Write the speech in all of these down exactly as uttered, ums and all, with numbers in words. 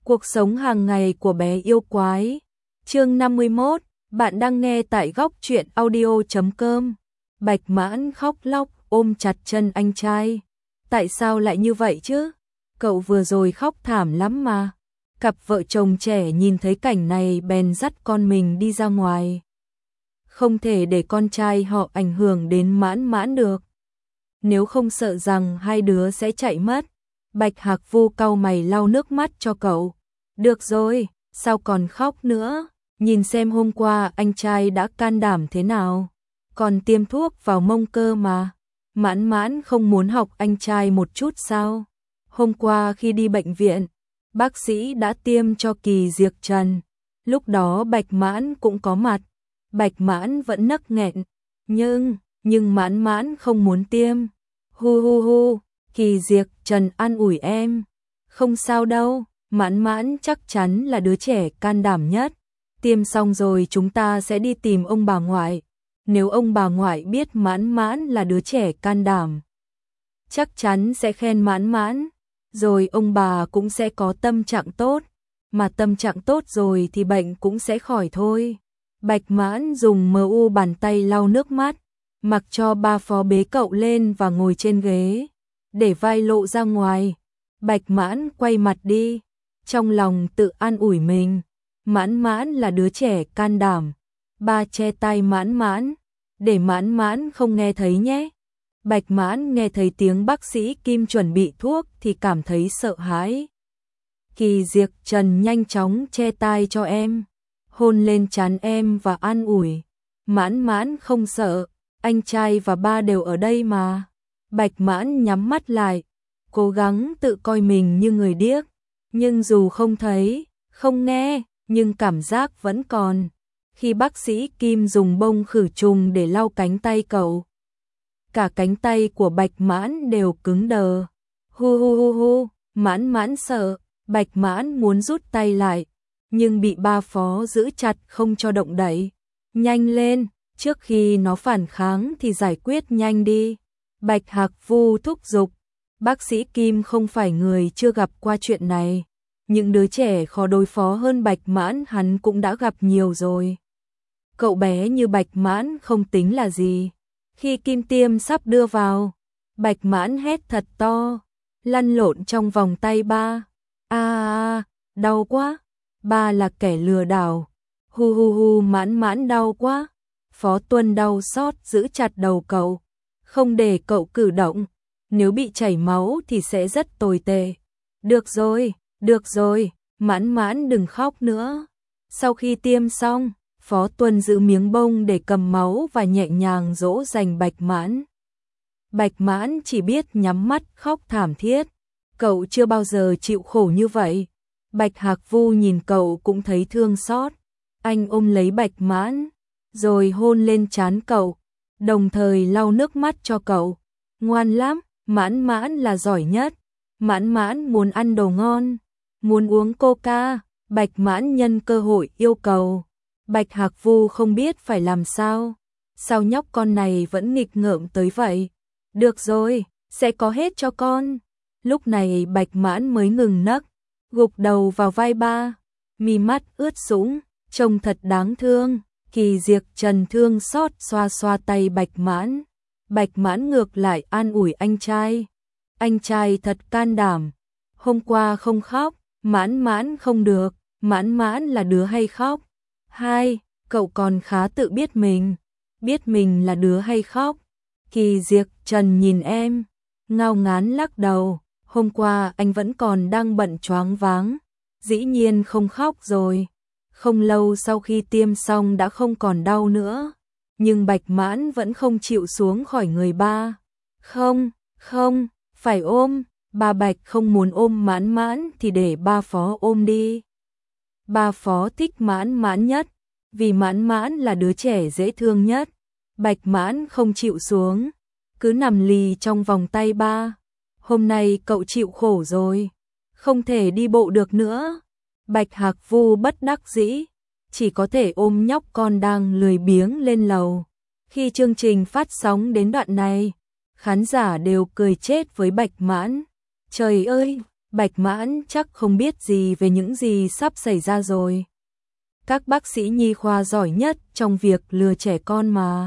Cuộc sống hàng ngày của bé yêu quái. Chương năm mươi mốt, bạn đang nghe tại góc truyện audio chấm com. Bạch Mãn khóc lóc ôm chặt chân anh trai. Tại sao lại như vậy chứ? Cậu vừa rồi khóc thảm lắm mà. Cặp vợ chồng trẻ nhìn thấy cảnh này bèn dắt con mình đi ra ngoài. Không thể để con trai họ ảnh hưởng đến Mãn Mãn được. Nếu không sợ rằng hai đứa sẽ chạy mất. Bạch Hạc Vu cau mày lau nước mắt cho cậu. Được rồi, sao còn khóc nữa? Nhìn xem hôm qua anh trai đã can đảm thế nào. Còn tiêm thuốc vào mông cơ mà. Mãn Mãn không muốn học anh trai một chút sao? Hôm qua khi đi bệnh viện, bác sĩ đã tiêm cho Kỳ Diệc Trần. Lúc đó Bạch Mãn cũng có mặt. Bạch Mãn vẫn nấc nghẹn. Nhưng, nhưng Mãn Mãn không muốn tiêm. Hu hu hu, Kỳ Diệc Trần an ủi em. Không sao đâu, Mãn Mãn chắc chắn là đứa trẻ can đảm nhất. Tiêm xong rồi chúng ta sẽ đi tìm ông bà ngoại. Nếu ông bà ngoại biết Mãn Mãn là đứa trẻ can đảm, chắc chắn sẽ khen Mãn Mãn. Rồi ông bà cũng sẽ có tâm trạng tốt. Mà tâm trạng tốt rồi thì bệnh cũng sẽ khỏi thôi. Bạch Mãn dùng mờ u bàn tay lau nước mắt, mặc cho ba phó bế cậu lên và ngồi trên ghế, để vai lộ ra ngoài. Bạch Mãn quay mặt đi, trong lòng tự an ủi mình. Mãn Mãn là đứa trẻ can đảm. Ba che tai Mãn Mãn, để Mãn Mãn không nghe thấy nhé. Bạch Mãn nghe thấy tiếng bác sĩ Kim chuẩn bị thuốc thì cảm thấy sợ hãi. Kỳ Diệc Trần nhanh chóng che tai cho em, hôn lên trán em và an ủi. Mãn Mãn không sợ, anh trai và ba đều ở đây mà. Bạch Mãn nhắm mắt lại, cố gắng tự coi mình như người điếc. Nhưng dù không thấy, không nghe, nhưng cảm giác vẫn còn. Khi bác sĩ Kim dùng bông khử trùng để lau cánh tay cậu, cả cánh tay của Bạch Mãn đều cứng đờ. Hu hu hu hu, Mãn Mãn sợ. Bạch Mãn muốn rút tay lại, nhưng bị ba phó giữ chặt không cho động đậy. Nhanh lên, trước khi nó phản kháng thì giải quyết nhanh đi. Bạch Hạc Vu thúc giục. Bác sĩ Kim không phải người chưa gặp qua chuyện này. Những đứa trẻ khó đối phó hơn Bạch Mãn hắn cũng đã gặp nhiều rồi. Cậu bé như Bạch Mãn không tính là gì. Khi kim tiêm sắp đưa vào, Bạch Mãn hét thật to, lăn lộn trong vòng tay ba. A à, đau quá. Ba là kẻ lừa đảo. Hu hu hu, Mãn Mãn đau quá. Phó Tuân đau xót giữ chặt đầu cậu, không để cậu cử động. Nếu bị chảy máu thì sẽ rất tồi tệ. Được rồi, được rồi, Mãn Mãn đừng khóc nữa. Sau khi tiêm xong, Phó Tuân giữ miếng bông để cầm máu và nhẹ nhàng dỗ dành Bạch Mãn. Bạch Mãn chỉ biết nhắm mắt khóc thảm thiết. Cậu chưa bao giờ chịu khổ như vậy. Bạch Hạc Vu nhìn cậu cũng thấy thương xót. Anh ôm lấy Bạch Mãn, rồi hôn lên trán cậu, đồng thời lau nước mắt cho cậu. Ngoan lắm, Mãn Mãn là giỏi nhất. Mãn Mãn muốn ăn đồ ngon, muốn uống coca. Bạch Mãn nhân cơ hội yêu cầu. Bạch Hạc Vu không biết phải làm sao. Sao nhóc con này vẫn nghịch ngợm tới vậy? Được rồi, sẽ có hết cho con. Lúc này Bạch Mãn mới ngừng nấc, gục đầu vào vai ba, mi mắt ướt sũng, trông thật đáng thương. Kỳ Diệc Trần thương xót xoa xoa tay Bạch Mãn. Bạch Mãn ngược lại an ủi anh trai. Anh trai thật can đảm. Hôm qua không khóc, Mãn Mãn không được. Mãn Mãn là đứa hay khóc. Hai, cậu còn khá tự biết mình. Biết mình là đứa hay khóc. Kỳ Diệc Trần nhìn em, ngao ngán lắc đầu. Hôm qua anh vẫn còn đang bận choáng váng, dĩ nhiên không khóc rồi. Không lâu sau khi tiêm xong đã không còn đau nữa. Nhưng Bạch Mãn vẫn không chịu xuống khỏi người ba. Không, không, phải ôm. Ba Bạch không muốn ôm Mãn Mãn thì để ba phó ôm đi. Ba phó thích Mãn Mãn nhất, vì Mãn Mãn là đứa trẻ dễ thương nhất. Bạch Mãn không chịu xuống, cứ nằm lì trong vòng tay ba. Hôm nay cậu chịu khổ rồi, không thể đi bộ được nữa. Bạch Hạc Vu bất đắc dĩ, chỉ có thể ôm nhóc con đang lười biếng lên lầu. Khi chương trình phát sóng đến đoạn này, khán giả đều cười chết với Bạch Mãn. Trời ơi, Bạch Mãn chắc không biết gì về những gì sắp xảy ra rồi. Các bác sĩ nhi khoa giỏi nhất trong việc lừa trẻ con mà.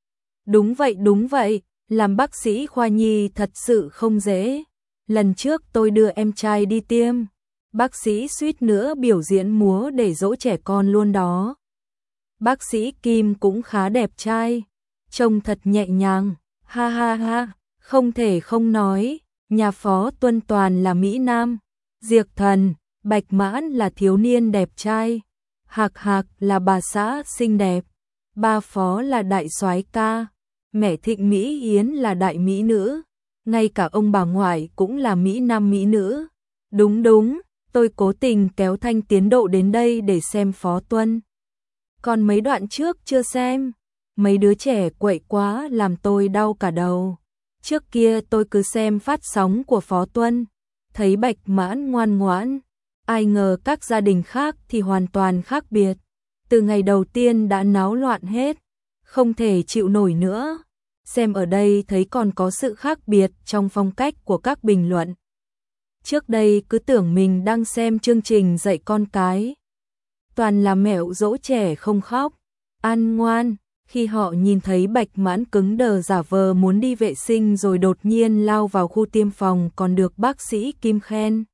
Đúng vậy, đúng vậy, làm bác sĩ khoa nhi thật sự không dễ. Lần trước tôi đưa em trai đi tiêm, bác sĩ suýt nữa biểu diễn múa để dỗ trẻ con luôn đó. Bác sĩ Kim cũng khá đẹp trai, trông thật nhẹ nhàng, ha ha ha, không thể không nói, nhà Phó Tuân toàn là Mỹ Nam, Diệp Thần, Bạch Mãn là thiếu niên đẹp trai, Hạc Hạc là bà xã xinh đẹp, ba Phó là đại soái ca, mẹ Thịnh Mỹ Yến là đại mỹ nữ, ngay cả ông bà ngoại cũng là Mỹ Nam mỹ nữ. Đúng đúng, tôi cố tình kéo thanh tiến độ đến đây để xem Phó Tuân. Còn mấy đoạn trước chưa xem, mấy đứa trẻ quậy quá làm tôi đau cả đầu. Trước kia tôi cứ xem phát sóng của Phó Tuân, thấy Bạch Mãn ngoan ngoãn, ai ngờ các gia đình khác thì hoàn toàn khác biệt. Từ ngày đầu tiên đã náo loạn hết, không thể chịu nổi nữa. Xem ở đây thấy còn có sự khác biệt trong phong cách của các bình luận. Trước đây cứ tưởng mình đang xem chương trình dạy con cái. Toàn là mẹo dỗ trẻ không khóc, ăn ngoan. Khi họ nhìn thấy Bạch Mãn cứng đờ giả vờ muốn đi vệ sinh rồi đột nhiên lao vào khu tiêm phòng còn được bác sĩ Kim khen.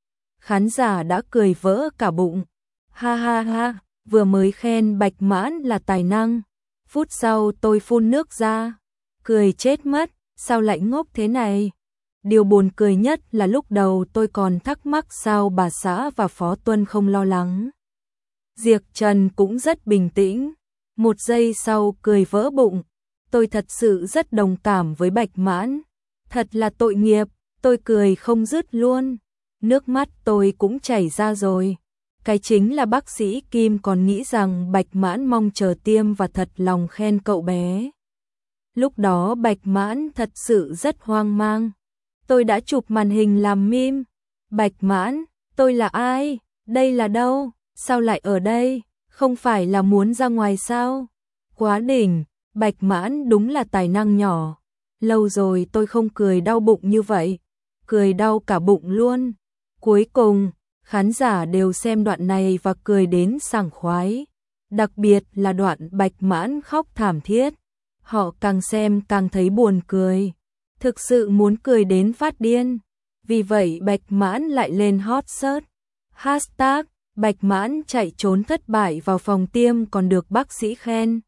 Khán giả đã cười vỡ cả bụng. Ha ha ha, vừa mới khen Bạch Mãn là tài năng. Phút sau tôi phun nước ra. Cười chết mất, sao lại ngốc thế này? Điều buồn cười nhất là lúc đầu tôi còn thắc mắc sao bà xã và Phó Tuân không lo lắng. Diệp Trần cũng rất bình tĩnh. Một giây sau cười vỡ bụng. Tôi thật sự rất đồng cảm với Bạch Mãn. Thật là tội nghiệp, tôi cười không dứt luôn. Nước mắt tôi cũng chảy ra rồi. Cái chính là bác sĩ Kim còn nghĩ rằng Bạch Mãn mong chờ tiêm và thật lòng khen cậu bé. Lúc đó Bạch Mãn thật sự rất hoang mang. Tôi đã chụp màn hình làm meme. Bạch Mãn, tôi là ai? Đây là đâu? Sao lại ở đây? Không phải là muốn ra ngoài sao? Quá đỉnh, Bạch Mãn đúng là tài năng nhỏ. Lâu rồi tôi không cười đau bụng như vậy. Cười đau cả bụng luôn. Cuối cùng, khán giả đều xem đoạn này và cười đến sảng khoái. Đặc biệt là đoạn Bạch Mãn khóc thảm thiết. Họ càng xem càng thấy buồn cười. Thực sự muốn cười đến phát điên. Vì vậy Bạch Mãn lại lên hot search. Hashtag Bạch Mãn chạy trốn thất bại vào phòng tiêm còn được bác sĩ khen.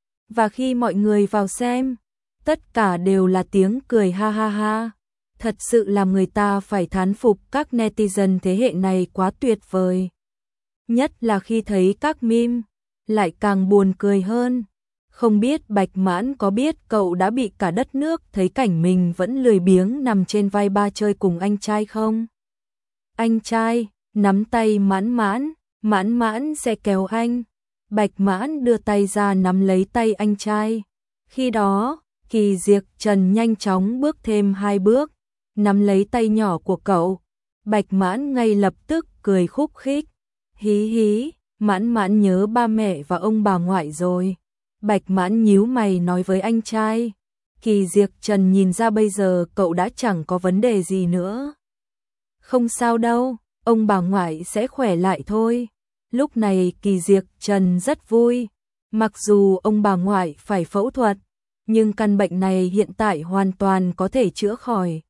Và khi mọi người vào xem, tất cả đều là tiếng cười ha ha ha. Thật sự làm người ta phải thán phục các netizen thế hệ này quá tuyệt vời. Nhất là khi thấy các meme, lại càng buồn cười hơn. Không biết Bạch Mãn có biết cậu đã bị cả đất nước thấy cảnh mình vẫn lười biếng nằm trên vai ba chơi cùng anh trai không? Anh trai, nắm tay Mãn Mãn, Mãn Mãn sẽ kéo anh. Bạch Mãn đưa tay ra nắm lấy tay anh trai. Khi đó, Kỳ Diệp Trần nhanh chóng bước thêm hai bước, nắm lấy tay nhỏ của cậu. Bạch Mãn ngay lập tức cười khúc khích. Hí hí, Mãn Mãn nhớ ba mẹ và ông bà ngoại rồi. Bạch Mãn nhíu mày nói với anh trai. Kỳ Diệp Trần nhìn ra bây giờ cậu đã chẳng có vấn đề gì nữa. Không sao đâu, ông bà ngoại sẽ khỏe lại thôi. Lúc này Kỳ Diệp Trần rất vui. Mặc dù ông bà ngoại phải phẫu thuật, nhưng căn bệnh này hiện tại hoàn toàn có thể chữa khỏi.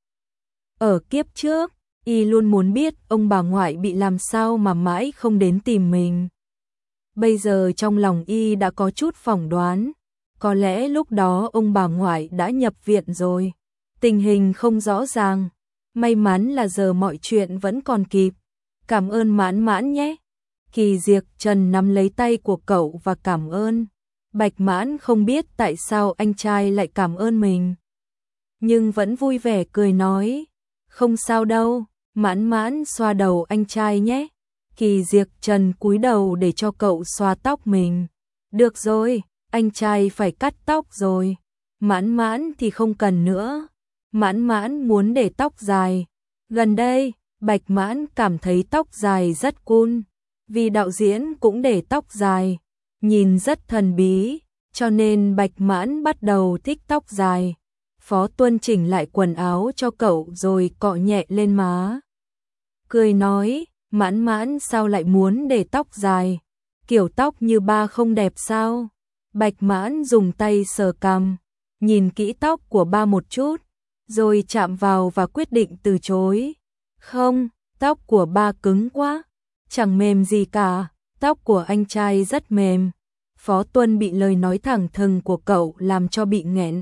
Ở kiếp trước, y luôn muốn biết ông bà ngoại bị làm sao mà mãi không đến tìm mình. Bây giờ trong lòng y đã có chút phỏng đoán, có lẽ lúc đó ông bà ngoại đã nhập viện rồi. Tình hình không rõ ràng, may mắn là giờ mọi chuyện vẫn còn kịp. Cảm ơn Mãn Mãn nhé. Kỳ Diệp Trần nắm lấy tay của cậu và cảm ơn. Bạch Mãn không biết tại sao anh trai lại cảm ơn mình, nhưng vẫn vui vẻ cười nói. Không sao đâu, Mãn Mãn xoa đầu anh trai nhé. Kỳ Diệp Trần cúi đầu để cho cậu xoa tóc mình. Được rồi, anh trai phải cắt tóc rồi. Mãn Mãn thì không cần nữa. Mãn Mãn muốn để tóc dài. Gần đây, Bạch Mãn cảm thấy tóc dài rất cool. Vì đạo diễn cũng để tóc dài, nhìn rất thần bí, cho nên Bạch Mãn bắt đầu thích tóc dài. Phó Tuân chỉnh lại quần áo cho cậu rồi cọ nhẹ lên má. cười nói, Mãn Mãn sao lại muốn để tóc dài, kiểu tóc như ba không đẹp sao? Bạch Mãn dùng tay sờ cằm, nhìn kỹ tóc của ba một chút, rồi chạm vào và quyết định từ chối. Không, tóc của ba cứng quá, chẳng mềm gì cả, tóc của anh trai rất mềm. Phó Tuân bị lời nói thẳng thừng của cậu làm cho bị nghẹn.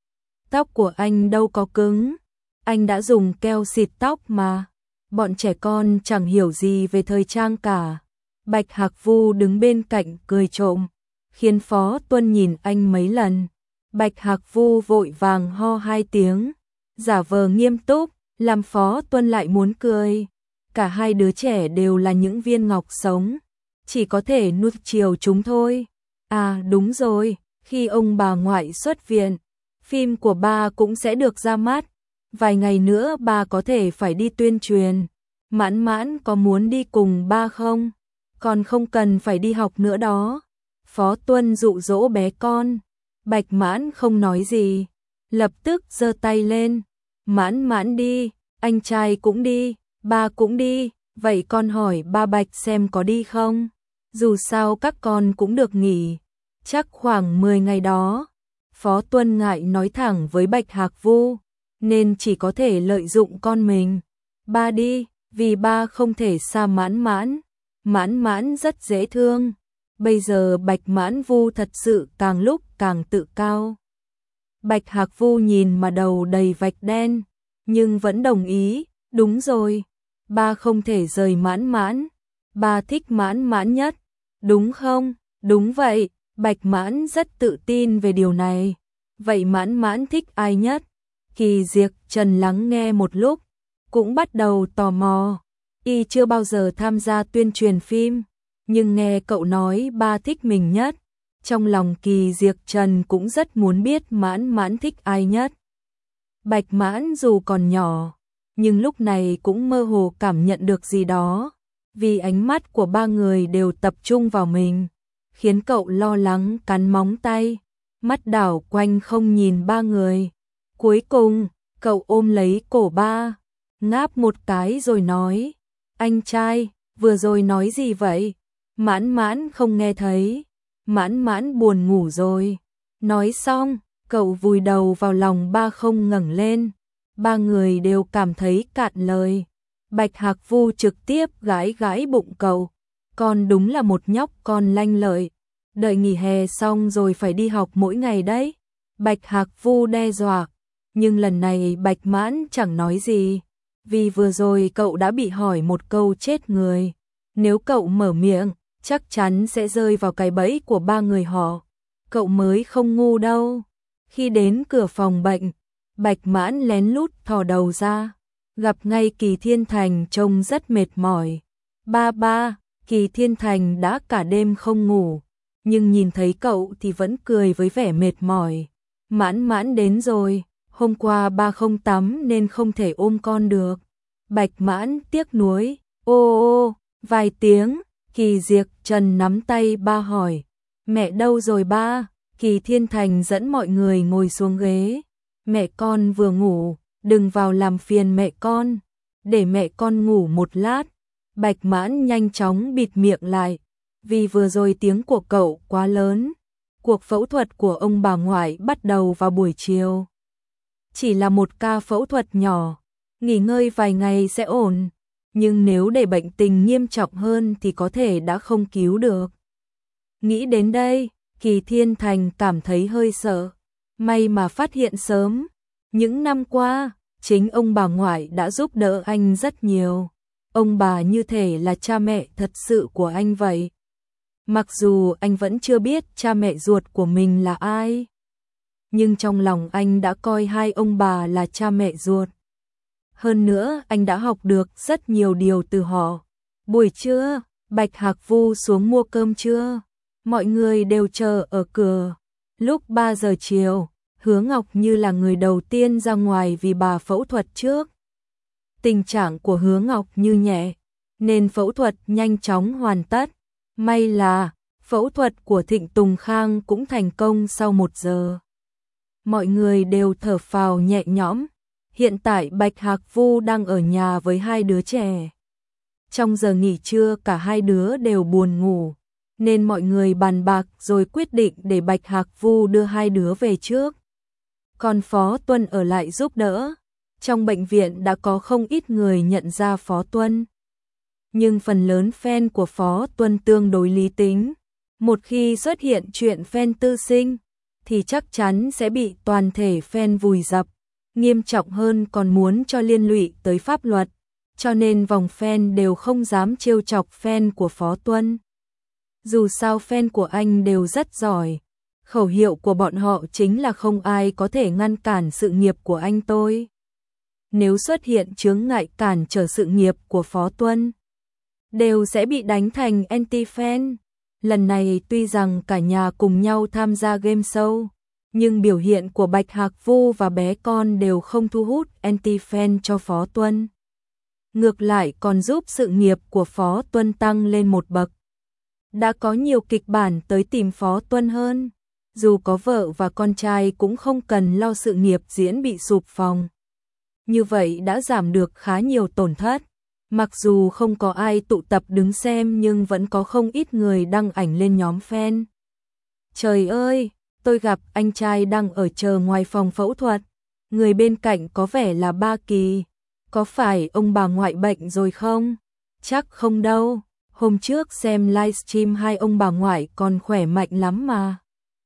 Tóc của anh đâu có cứng, anh đã dùng keo xịt tóc mà. Bọn trẻ con chẳng hiểu gì về thời trang cả. Bạch Hạc Vu đứng bên cạnh cười trộm, khiến Phó Tuân nhìn anh mấy lần. Bạch Hạc Vu vội vàng ho hai tiếng, giả vờ nghiêm túc, làm Phó Tuân lại muốn cười. Cả hai đứa trẻ đều là những viên ngọc sống, chỉ có thể nuốt chiều chúng thôi. À đúng rồi, khi ông bà ngoại xuất viện, phim của ba cũng sẽ được ra mắt. Vài ngày nữa ba có thể phải đi tuyên truyền. Mãn Mãn có muốn đi cùng ba không? Còn không cần phải đi học nữa đó. Phó Tuân dụ dỗ bé con. Bạch Mãn không nói gì, lập tức giơ tay lên. Mãn Mãn đi, anh trai cũng đi, ba cũng đi. Vậy con hỏi ba Bạch xem có đi không? Dù sao các con cũng được nghỉ, chắc khoảng mười ngày đó. Phó Tuân ngại nói thẳng với Bạch Hạc Vu, nên chỉ có thể lợi dụng con mình. Ba đi, vì ba không thể xa Mãn Mãn. Mãn Mãn rất dễ thương. Bây giờ Bạch Mãn Vu thật sự càng lúc càng tự cao. Bạch Hạc Vu nhìn mà đầu đầy vạch đen, nhưng vẫn đồng ý. Đúng rồi, ba không thể rời Mãn Mãn. Ba thích Mãn Mãn nhất, đúng không? Đúng vậy, Bạch Mãn rất tự tin về điều này. Vậy Mãn Mãn thích ai nhất? Kỳ Diệp Trần lắng nghe một lúc, cũng bắt đầu tò mò. Y chưa bao giờ tham gia tuyên truyền phim, nhưng nghe cậu nói ba thích mình nhất, trong lòng Kỳ Diệp Trần cũng rất muốn biết Mãn Mãn thích ai nhất. Bạch Mãn dù còn nhỏ, nhưng lúc này cũng mơ hồ cảm nhận được gì đó, vì ánh mắt của ba người đều tập trung vào mình, khiến cậu lo lắng cắn móng tay, mắt đảo quanh không nhìn ba người. Cuối cùng, cậu ôm lấy cổ ba, ngáp một cái rồi nói, anh trai, vừa rồi nói gì vậy? Mãn Mãn không nghe thấy, Mãn Mãn buồn ngủ rồi. Nói xong, cậu vùi đầu vào lòng ba không ngẩng lên. Ba người đều cảm thấy cạn lời. Bạch Hạc Vu trực tiếp gãi gãi bụng cậu. Con đúng là một nhóc con lanh lợi. Đợi nghỉ hè xong rồi phải đi học mỗi ngày đấy. Bạch Hạc Vu đe dọa. Nhưng lần này Bạch Mãn chẳng nói gì. Vì vừa rồi cậu đã bị hỏi một câu chết người. Nếu cậu mở miệng, chắc chắn sẽ rơi vào cái bẫy của ba người họ. Cậu mới không ngu đâu. Khi đến cửa phòng bệnh, Bạch Mãn lén lút thò đầu ra, gặp ngay Kỳ Thiên Thành trông rất mệt mỏi. Ba ba, Kỳ Thiên Thành đã cả đêm không ngủ, nhưng nhìn thấy cậu thì vẫn cười với vẻ mệt mỏi. Mãn Mãn đến rồi, hôm qua ba không tắm nên không thể ôm con được. Bạch Mãn tiếc nuối, ô ô, vài tiếng, Kỳ Diệp Trần nắm tay ba hỏi, mẹ đâu rồi ba? Kỳ Thiên Thành dẫn mọi người ngồi xuống ghế. Mẹ con vừa ngủ, đừng vào làm phiền mẹ con, để mẹ con ngủ một lát. Bạch Mãn nhanh chóng bịt miệng lại, vì vừa rồi tiếng của cậu quá lớn. Cuộc phẫu thuật của ông bà ngoại bắt đầu vào buổi chiều. Chỉ là một ca phẫu thuật nhỏ, nghỉ ngơi vài ngày sẽ ổn, nhưng nếu để bệnh tình nghiêm trọng hơn thì có thể đã không cứu được. Nghĩ đến đây, Kỳ Thiên Thành cảm thấy hơi sợ. May mà phát hiện sớm. Những năm qua, chính ông bà ngoại đã giúp đỡ anh rất nhiều. Ông bà như thể là cha mẹ thật sự của anh vậy. Mặc dù anh vẫn chưa biết cha mẹ ruột của mình là ai, nhưng trong lòng anh đã coi hai ông bà là cha mẹ ruột. Hơn nữa, anh đã học được rất nhiều điều từ họ. Buổi trưa, Bạch Hạc Vu xuống mua cơm trưa. Mọi người đều chờ ở cửa. Lúc ba giờ chiều, Hứa Ngọc Như là người đầu tiên ra ngoài vì bà phẫu thuật trước. Tình trạng của Hứa Ngọc Như nhẹ, nên phẫu thuật nhanh chóng hoàn tất. May là, phẫu thuật của Thịnh Tùng Khang cũng thành công sau một giờ. Mọi người đều thở phào nhẹ nhõm. Hiện tại Bạch Hạc Vu đang ở nhà với hai đứa trẻ. Trong giờ nghỉ trưa cả hai đứa đều buồn ngủ, nên mọi người bàn bạc rồi quyết định để Bạch Hạc Vu đưa hai đứa về trước. Còn Phó Tuân ở lại giúp đỡ. Trong bệnh viện đã có không ít người nhận ra Phó Tuân. Nhưng phần lớn fan của Phó Tuân tương đối lý tính. Một khi xuất hiện chuyện fan tư sinh, thì chắc chắn sẽ bị toàn thể fan vùi dập. Nghiêm trọng hơn còn muốn cho liên lụy tới pháp luật. Cho nên vòng fan đều không dám trêu chọc fan của Phó Tuân. Dù sao fan của anh đều rất giỏi. Khẩu hiệu của bọn họ chính là không ai có thể ngăn cản sự nghiệp của anh tôi. Nếu xuất hiện chướng ngại cản trở sự nghiệp của Phó Tuân, đều sẽ bị đánh thành anti-fan. Lần này tuy rằng cả nhà cùng nhau tham gia game show, nhưng biểu hiện của Bạch Hạc Vu và bé con đều không thu hút anti-fan cho Phó Tuân. Ngược lại còn giúp sự nghiệp của Phó Tuân tăng lên một bậc. Đã có nhiều kịch bản tới tìm Phó Tuân hơn. Dù có vợ và con trai cũng không cần lo sự nghiệp diễn bị sụp phòng. Như vậy đã giảm được khá nhiều tổn thất. Mặc dù không có ai tụ tập đứng xem nhưng vẫn có không ít người đăng ảnh lên nhóm fan. Trời ơi, tôi gặp anh trai đang ở chờ ngoài phòng phẫu thuật. Người bên cạnh có vẻ là ba Kỳ. Có phải ông bà ngoại bệnh rồi không? Chắc không đâu. Hôm trước xem livestream hai ông bà ngoại còn khỏe mạnh lắm mà.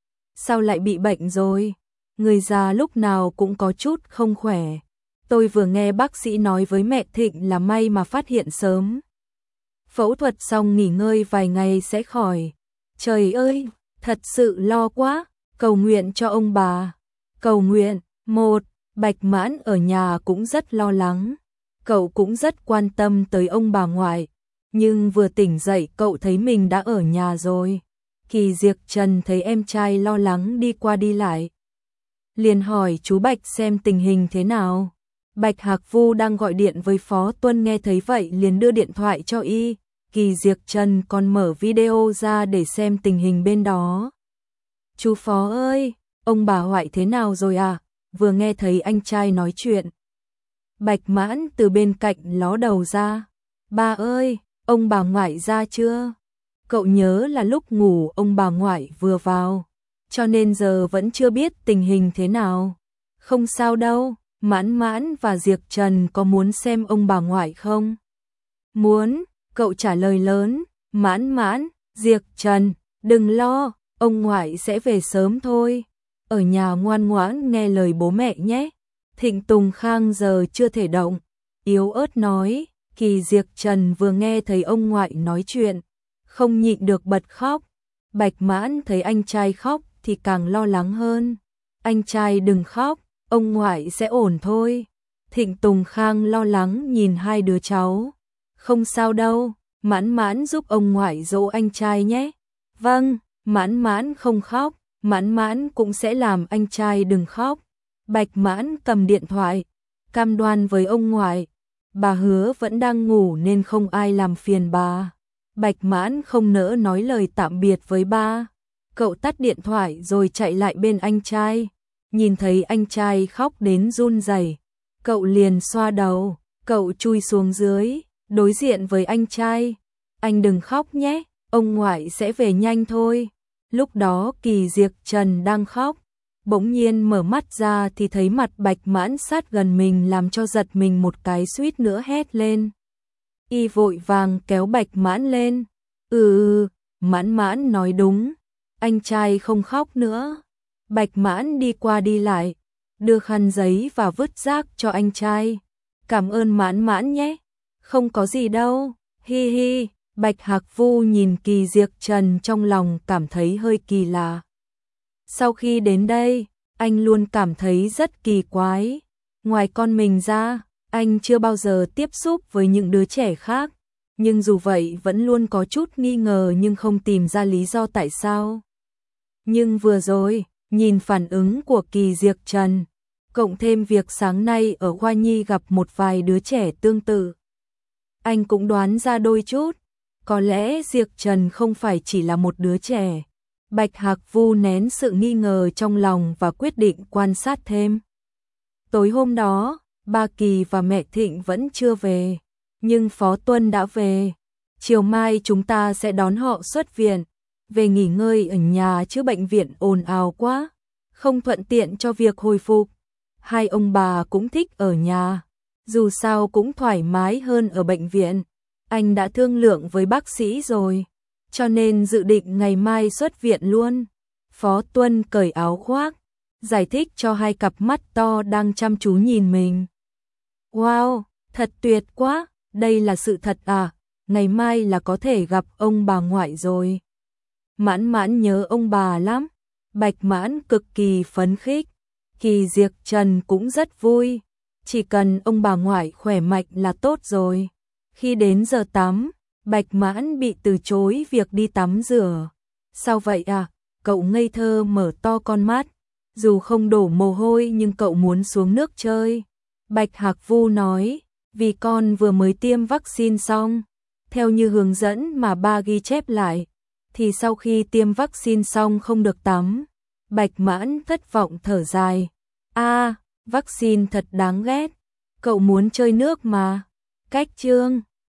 Sao lại bị bệnh rồi? Người già lúc nào cũng có chút không khỏe. Tôi vừa nghe bác sĩ nói với mẹ Thịnh là may mà phát hiện sớm. Phẫu thuật xong nghỉ ngơi vài ngày sẽ khỏi. Trời ơi, thật sự lo quá. Cầu nguyện cho ông bà. Cầu nguyện. Một, Bạch Mãn ở nhà cũng rất lo lắng. Cậu cũng rất quan tâm tới ông bà ngoại. Nhưng vừa tỉnh dậy cậu thấy mình đã ở nhà rồi. Kỳ Diệc Trần thấy em trai lo lắng đi qua đi lại. Liền hỏi chú Bạch xem tình hình thế nào. Bạch Hạc Vu đang gọi điện với Phó Tuân nghe thấy vậy liền đưa điện thoại cho y. Kỳ Diệc Trần còn mở video ra để xem tình hình bên đó. Chú Phó ơi, ông bà ngoại thế nào rồi à? Vừa nghe thấy anh trai nói chuyện. Bạch Mãn từ bên cạnh ló đầu ra. Ba ơi, ông bà ngoại ra chưa? Cậu nhớ là lúc ngủ ông bà ngoại vừa vào, cho nên giờ vẫn chưa biết tình hình thế nào. Không sao đâu, Mãn Mãn và Diệc Trần có muốn xem ông bà ngoại không? Muốn, cậu trả lời lớn. Mãn Mãn, Diệc Trần, đừng lo, ông ngoại sẽ về sớm thôi. Ở nhà ngoan ngoãn nghe lời bố mẹ nhé. Thịnh Tùng Khang giờ chưa thể động. Yếu ớt nói. Kỳ Diệc Trần vừa nghe thấy ông ngoại nói chuyện, không nhịn được bật khóc. Bạch Mãn thấy anh trai khóc thì càng lo lắng hơn. Anh trai đừng khóc, ông ngoại sẽ ổn thôi. Thịnh Tùng Khang lo lắng nhìn hai đứa cháu. Không sao đâu, Mãn Mãn giúp ông ngoại dỗ anh trai nhé. Vâng, Mãn Mãn không khóc, Mãn Mãn cũng sẽ làm anh trai đừng khóc. Bạch Mãn cầm điện thoại, cam đoan với ông ngoại. Bà hứa vẫn đang ngủ nên không ai làm phiền bà. Bạch Mãn không nỡ nói lời tạm biệt với ba. Cậu tắt điện thoại rồi chạy lại bên anh trai. Nhìn thấy anh trai khóc đến run rẩy, cậu liền xoa đầu. Cậu chui xuống dưới, đối diện với anh trai. Anh đừng khóc nhé, ông ngoại sẽ về nhanh thôi. Lúc đó Kỳ Diệc Trần đang khóc. Bỗng nhiên mở mắt ra thì thấy mặt Bạch Mãn sát gần mình làm cho giật mình một cái suýt nữa hét lên. Y vội vàng kéo Bạch Mãn lên. Ừ ừ, Mãn Mãn nói đúng. Anh trai không khóc nữa. Bạch Mãn đi qua đi lại, đưa khăn giấy và vứt rác cho anh trai. Cảm ơn Mãn Mãn nhé. Không có gì đâu. Hi hi. Bạch Hạc Vu nhìn Kỳ Diệc Trần trong lòng cảm thấy hơi kỳ lạ. Sau khi đến đây, anh luôn cảm thấy rất kỳ quái. Ngoài con mình ra, anh chưa bao giờ tiếp xúc với những đứa trẻ khác. Nhưng dù vậy vẫn luôn có chút nghi ngờ nhưng không tìm ra lý do tại sao. Nhưng vừa rồi, nhìn phản ứng của Kỳ Diệc Trần, cộng thêm việc sáng nay ở Khoa Nhi gặp một vài đứa trẻ tương tự, anh cũng đoán ra đôi chút. Có lẽ Diệc Trần không phải chỉ là một đứa trẻ. Bạch Hạc Vu nén sự nghi ngờ trong lòng và quyết định quan sát thêm. Tối hôm đó, ba Kỳ và mẹ Thịnh vẫn chưa về. Nhưng Phó Tuân đã về. Chiều mai chúng ta sẽ đón họ xuất viện. Về nghỉ ngơi ở nhà chứ bệnh viện ồn ào quá. Không thuận tiện cho việc hồi phục. Hai ông bà cũng thích ở nhà. Dù sao cũng thoải mái hơn ở bệnh viện. Anh đã thương lượng với bác sĩ rồi. Cho nên dự định ngày mai xuất viện luôn. Phó Tuân cởi áo khoác, giải thích cho hai cặp mắt to đang chăm chú nhìn mình. Wow, thật tuyệt quá, đây là sự thật à, ngày mai là có thể gặp ông bà ngoại rồi. Mãn Mãn nhớ ông bà lắm, Bạch Mãn cực kỳ phấn khích, Kỳ Diệc Trần cũng rất vui, chỉ cần ông bà ngoại khỏe mạnh là tốt rồi. Khi đến giờ tắm, Bạch Mãn bị từ chối việc đi tắm rửa. Sao vậy à? Cậu ngây thơ mở to con mắt, dù không đổ mồ hôi nhưng cậu muốn xuống nước chơi. Bạch Hạc Vu nói, vì con vừa mới tiêm vaccine xong, theo như hướng dẫn mà ba ghi chép lại, thì sau khi tiêm vaccine xong không được tắm. Bạch Mãn thất vọng thở dài, a, vaccine thật đáng ghét, cậu muốn chơi nước mà. Cách chương